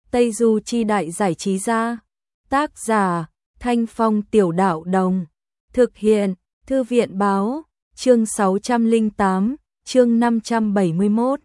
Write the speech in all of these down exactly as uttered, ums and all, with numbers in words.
Tây Du Chi Đại Giải Trí Gia. Tác giả Thanh Phong Tiểu Đạo Đồng. Thực hiện Thư viện Báo. Chương sáu trăm lẻ tám, chương năm trăm bảy mươi mốt.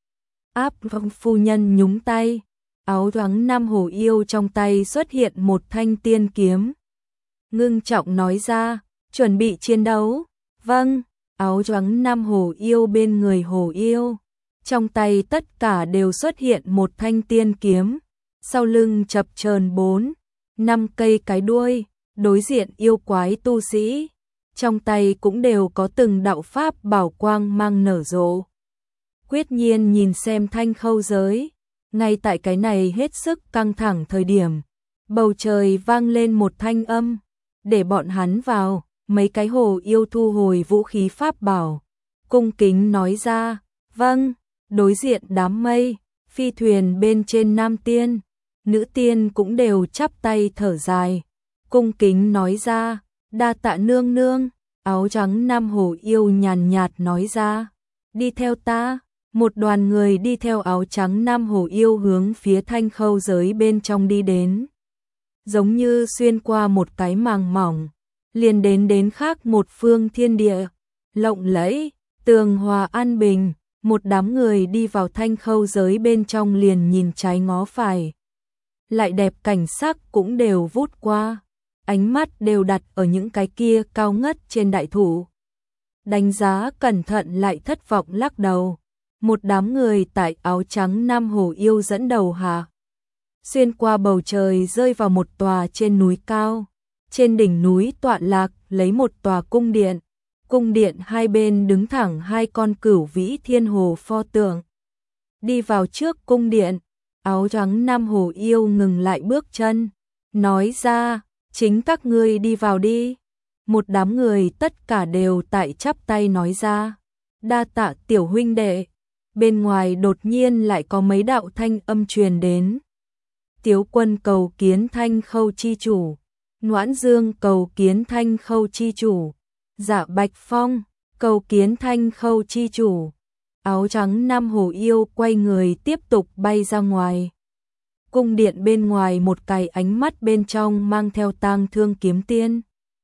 Áp Phong phu nhân nhúng tay. Áo choàng Nam Hồ Yêu trong tay xuất hiện một thanh tiên kiếm. Ngưng trọng nói ra, chuẩn bị chiến đấu. Vâng. Áo choàng Nam Hồ Yêu bên người Hồ Yêu. Trong tay tất cả đều xuất hiện một thanh tiên kiếm. Sau lưng chập chờn bốn, năm cây cái đuôi, đối diện yêu quái tu sĩ. Trong tay cũng đều có từng đạo pháp bảo quang mang nở rộ. Quyết Nhiên nhìn xem Thanh Khâu giới. Ngay tại cái này hết sức căng thẳng thời điểm, bầu trời vang lên một thanh âm. Để bọn hắn vào. Mấy cái Hồ Yêu thu hồi vũ khí pháp bảo. Cung kính nói ra, vâng. Đối diện đám mây, phi thuyền bên trên nam tiên, nữ tiên cũng đều chắp tay thở dài. Cung kính nói ra, đa tạ nương nương. Áo trắng Nam Hồ Yêu nhàn nhạt nói ra, đi theo ta. Một đoàn người đi theo áo trắng Nam Hồ Yêu hướng phía Thanh Khâu giới bên trong đi đến. Giống như xuyên qua một cái màng mỏng, liền đến đến khác một phương thiên địa, lộng lẫy, tường hòa an bình. Một đám người đi vào Thanh Khâu giới bên trong liền nhìn trái ngó phải. Lại đẹp cảnh sắc cũng đều vút qua. Ánh mắt đều đặt ở những cái kia cao ngất trên đại thụ. Đánh giá cẩn thận lại thất vọng lắc đầu. Một đám người tại áo trắng Nam Hồ Yêu dẫn đầu hạ. Xuyên qua bầu trời rơi vào một tòa trên núi cao. Trên đỉnh núi tọa lạc lấy một tòa cung điện. Cung điện hai bên đứng thẳng hai con cửu vĩ thiên hồ pho tượng. Đi vào trước cung điện, áo trắng Nam Hồ Yêu ngừng lại bước chân, nói ra, chính các ngươi đi vào đi. Một đám người tất cả đều tại chắp tay nói ra, đa tạ tiểu huynh đệ. Bên ngoài đột nhiên lại có mấy đạo thanh âm truyền đến. Tiếu Quân cầu kiến Thanh Khâu chi chủ, Noãn Dương cầu kiến Thanh Khâu chi chủ. Dạ Bạch Phong, cầu kiến Thanh Khâu chi chủ. Áo trắng Nam Hồ Yêu quay người tiếp tục bay ra ngoài. Cung điện bên ngoài một cái ánh mắt bên trong mang theo tang thương kiếm tiên.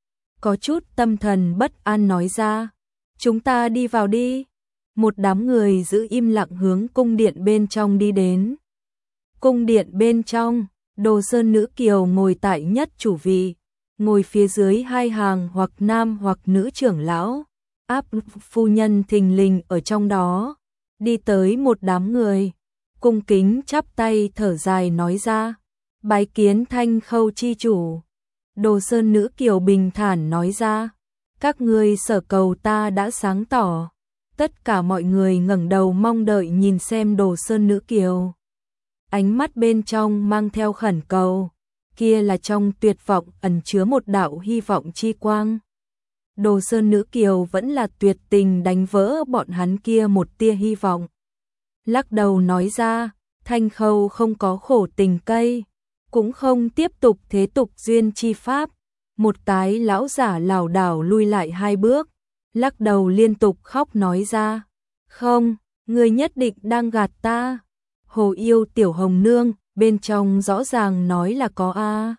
Có chút tâm thần bất an nói ra, chúng ta đi vào đi. Một đám người giữ im lặng hướng cung điện bên trong đi đến. Cung điện bên trong, Đồ Sơn Nữ Kiều ngồi tại nhất chủ vị. Ngồi phía dưới hai hàng hoặc nam hoặc nữ trưởng lão, Áp phu nhân thình lình ở trong đó, đi tới một đám người, cung kính chắp tay thở dài nói ra, bái kiến Thanh Khâu chi chủ. Đồ Sơn Nữ Kiều bình thản nói ra, các ngươi sở cầu ta đã sáng tỏ. Tất cả mọi người ngẩng đầu mong đợi nhìn xem Đồ Sơn Nữ Kiều. Ánh mắt bên trong mang theo khẩn cầu. Kia là trong tuyệt vọng ẩn chứa một đạo hy vọng chi quang. Đồ Sơn Nữ Kiều vẫn là tuyệt tình đánh vỡ bọn hắn kia một tia hy vọng. Lắc đầu nói ra, Thanh Khâu không có khổ tình cây, cũng không tiếp tục thế tục duyên chi pháp. Một cái lão giả lảo đảo lui lại hai bước, lắc đầu liên tục khóc nói ra, không, người nhất định đang gạt ta. Hồ Yêu tiểu hồng nương, bên trong rõ ràng nói là có a.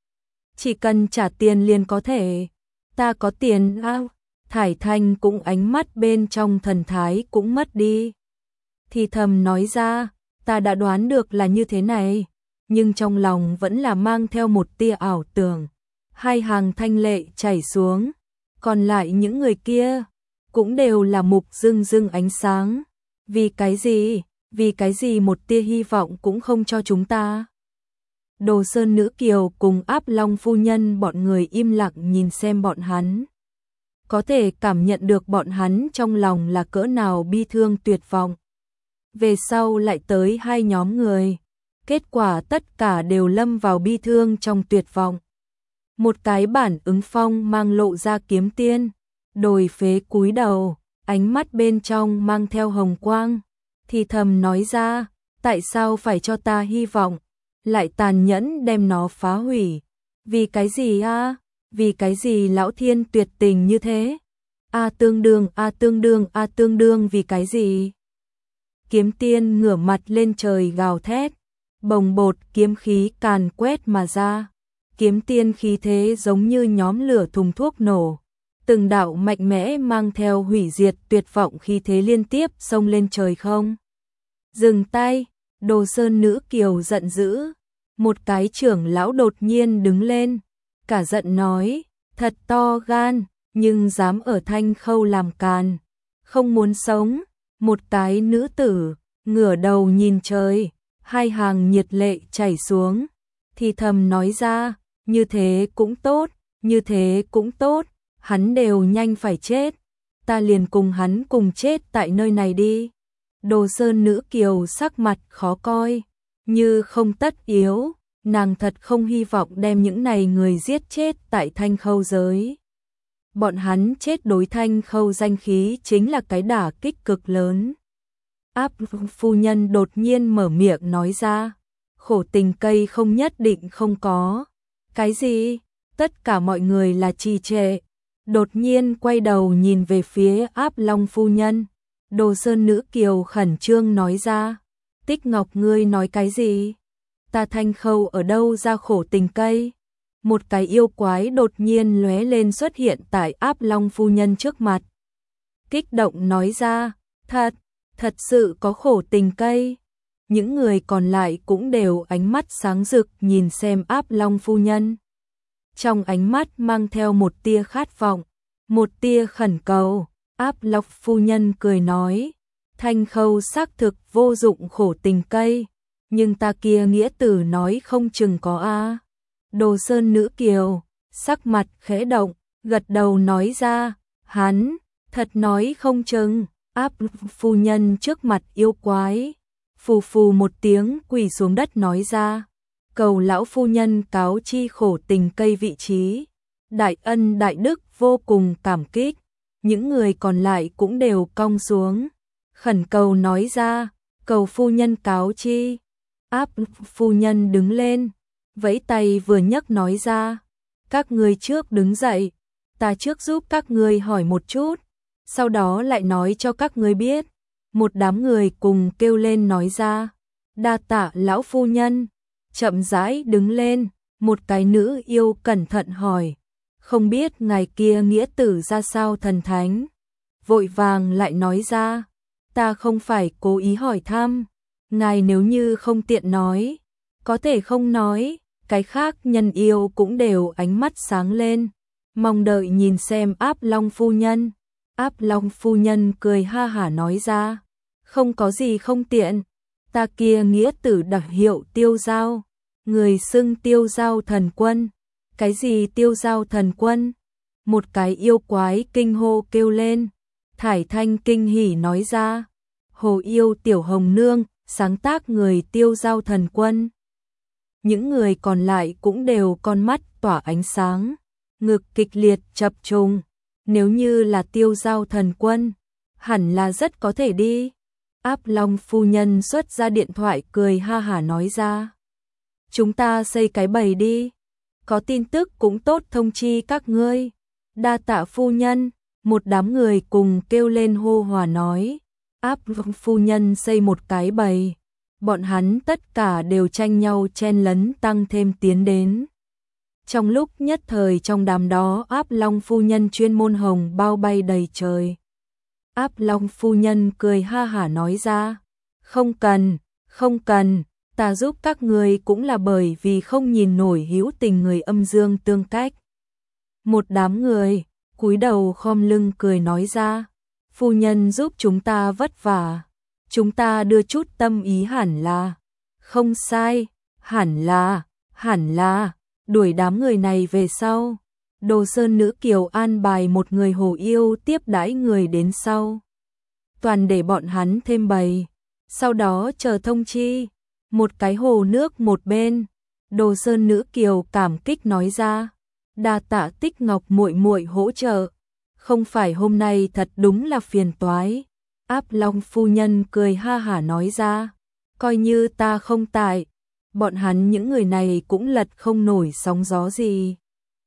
Chỉ cần trả tiền liền có thể. Ta có tiền a. Thải Thanh cũng ánh mắt bên trong thần thái cũng mất đi. Thì thầm nói ra, ta đã đoán được là như thế này, nhưng trong lòng vẫn là mang theo một tia ảo tưởng. Hai hàng thanh lệ chảy xuống, còn lại những người kia cũng đều là mục rưng rưng ánh sáng. Vì cái gì? Vì cái gì một tia hy vọng cũng không cho chúng ta? Đồ Sơn Nữ Kiều cùng Áp Long phu nhân bọn người im lặng nhìn xem bọn hắn. Có thể cảm nhận được bọn hắn trong lòng là cỡ nào bi thương tuyệt vọng. Về sau lại tới hai nhóm người. Kết quả tất cả đều lâm vào bi thương trong tuyệt vọng. Một cái bản ứng phong mang lộ ra kiếm tiên. Đồi phế cúi đầu, ánh mắt bên trong mang theo hồng quang. Thì thầm nói ra, tại sao phải cho ta hy vọng, lại tàn nhẫn đem nó phá hủy. Vì cái gì a? Vì cái gì lão thiên tuyệt tình như thế? A tương đương, a tương đương, a tương đương vì cái gì? Kiếm tiên ngửa mặt lên trời gào thét, bồng bột kiếm khí càn quét mà ra. Kiếm tiên khí thế giống như nhóm lửa thùng thuốc nổ. Từng đạo mạnh mẽ mang theo hủy diệt tuyệt vọng khí thế liên tiếp xông lên trời không. Dừng tay, Đồ Sơn nữ kiều giận dữ. Một cái trưởng lão đột nhiên đứng lên, cả giận nói, thật to gan, nhưng dám ở Thanh Khâu làm càn, không muốn sống. Một cái nữ tử, ngửa đầu nhìn trời, hai hàng nhiệt lệ chảy xuống, thì thầm nói ra, như thế cũng tốt, như thế cũng tốt, hắn đều nhanh phải chết, ta liền cùng hắn cùng chết tại nơi này đi. Đồ Sơn nữ kiều sắc mặt khó coi, như không tất yếu, nàng thật không hy vọng đem những này người giết chết tại Thanh Khâu giới. Bọn hắn chết đối Thanh Khâu danh khí chính là cái đả kích cực lớn. Áp phu nhân đột nhiên mở miệng nói ra, khổ tình cây không nhất định không có. Cái gì? Tất cả mọi người là trì trệ, đột nhiên quay đầu nhìn về phía Áp Long phu nhân. Đồ Sơn nữ kiều khẩn trương nói ra, Tích Ngọc ngươi nói cái gì? Ta Thanh Khâu ở đâu ra khổ tình cây? Một cái yêu quái đột nhiên lóe lên xuất hiện tại Áp Long phu nhân trước mặt. Kích động nói ra, thật, thật sự có khổ tình cây. Những người còn lại cũng đều ánh mắt sáng rực nhìn xem Áp Long phu nhân. Trong ánh mắt mang theo một tia khát vọng, một tia khẩn cầu. Áp Long phu nhân cười nói, Thanh Khâu xác thực vô dụng khổ tình cây, nhưng ta kia nghĩa tử nói không chừng có a. Đồ Sơn nữ kiều, sắc mặt khẽ động, gật đầu nói ra, hắn, thật nói không chừng. Áp phu nhân trước mặt yêu quái, phù phù một tiếng quỳ xuống đất nói ra, cầu lão phu nhân cáo chi khổ tình cây vị trí, đại ân đại đức vô cùng cảm kích. Những người còn lại cũng đều cong xuống, khẩn cầu nói ra, cầu phu nhân cáo chi. Áp phu nhân đứng lên, vẫy tay vừa nhấc nói ra, các ngươi trước đứng dậy, ta trước giúp các ngươi hỏi một chút, sau đó lại nói cho các ngươi biết. Một đám người cùng kêu lên nói ra, đa tạ lão phu nhân. Chậm rãi đứng lên, một cái nữ yêu cẩn thận hỏi, không biết ngài kia nghĩa tử ra sao thần thánh. Vội vàng lại nói ra, ta không phải cố ý hỏi thăm, ngài nếu như không tiện nói, có thể không nói. Cái khác nhân yêu cũng đều ánh mắt sáng lên, mong đợi nhìn xem Áp Long phu nhân. Áp Long phu nhân cười ha hả nói ra, không có gì không tiện, ta kia nghĩa tử đặc hiệu Tiêu Giao, người xưng Tiêu Giao thần quân. Cái gì Tiêu Giao thần quân? Một cái yêu quái kinh hô kêu lên. Thải Thanh kinh hỉ nói ra, hồ yêu tiểu hồng nương, sáng tác người Tiêu Giao thần quân. Những người còn lại cũng đều con mắt tỏa ánh sáng, ngực kịch liệt chập trùng. Nếu như là Tiêu Giao thần quân, hẳn là rất có thể đi. Áp Long phu nhân xuất ra điện thoại cười ha hả nói ra, chúng ta xây cái bầy đi, có tin tức cũng tốt thông chi các ngươi. Đa tạ phu nhân. Một đám người cùng kêu lên hô hòa nói, Áp Long phu nhân xây một cái bầy, bọn hắn tất cả đều tranh nhau chen lấn tăng thêm tiến đến. Trong lúc nhất thời trong đám đó Áp Long phu nhân chuyên môn hồng bao bay đầy trời. Áp Long phu nhân cười ha hả nói ra, không cần, không cần, ta giúp các người cũng là bởi vì không nhìn nổi hữu tình người âm dương tương cách. Một đám người cúi đầu khom lưng cười nói ra, phu nhân giúp chúng ta vất vả, chúng ta đưa chút tâm ý hẳn là, không sai, hẳn là, hẳn là. Đuổi đám người này về sau, Đồ Sơn nữ kiều an bài một người hồ yêu tiếp đãi người đến sau. Toàn để bọn hắn thêm bầy, sau đó chờ thông chi. Một cái hồ nước một bên, Đồ Sơn nữ kiều cảm kích nói ra, đa tạ Tích Ngọc muội muội hỗ trợ, không phải hôm nay thật đúng là phiền toái. Áp Long phu nhân cười ha hả nói ra, coi như ta không tại, bọn hắn những người này cũng lật không nổi sóng gió gì.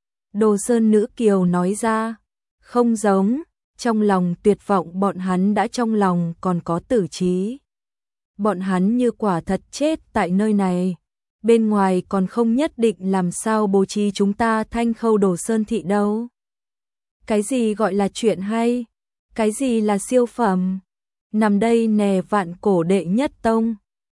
Đồ Sơn nữ kiều nói ra, không giống, trong lòng tuyệt vọng bọn hắn đã trong lòng còn có tử trí. bọn hắn như quả thật chết tại nơi này. Bên ngoài còn không nhất định làm sao bố trí chúng ta Thanh Khâu Đồ Sơn thị đâu. Cái gì gọi là chuyện hay? Cái gì là siêu phẩm? Nằm đây nè vạn cổ đệ nhất tông.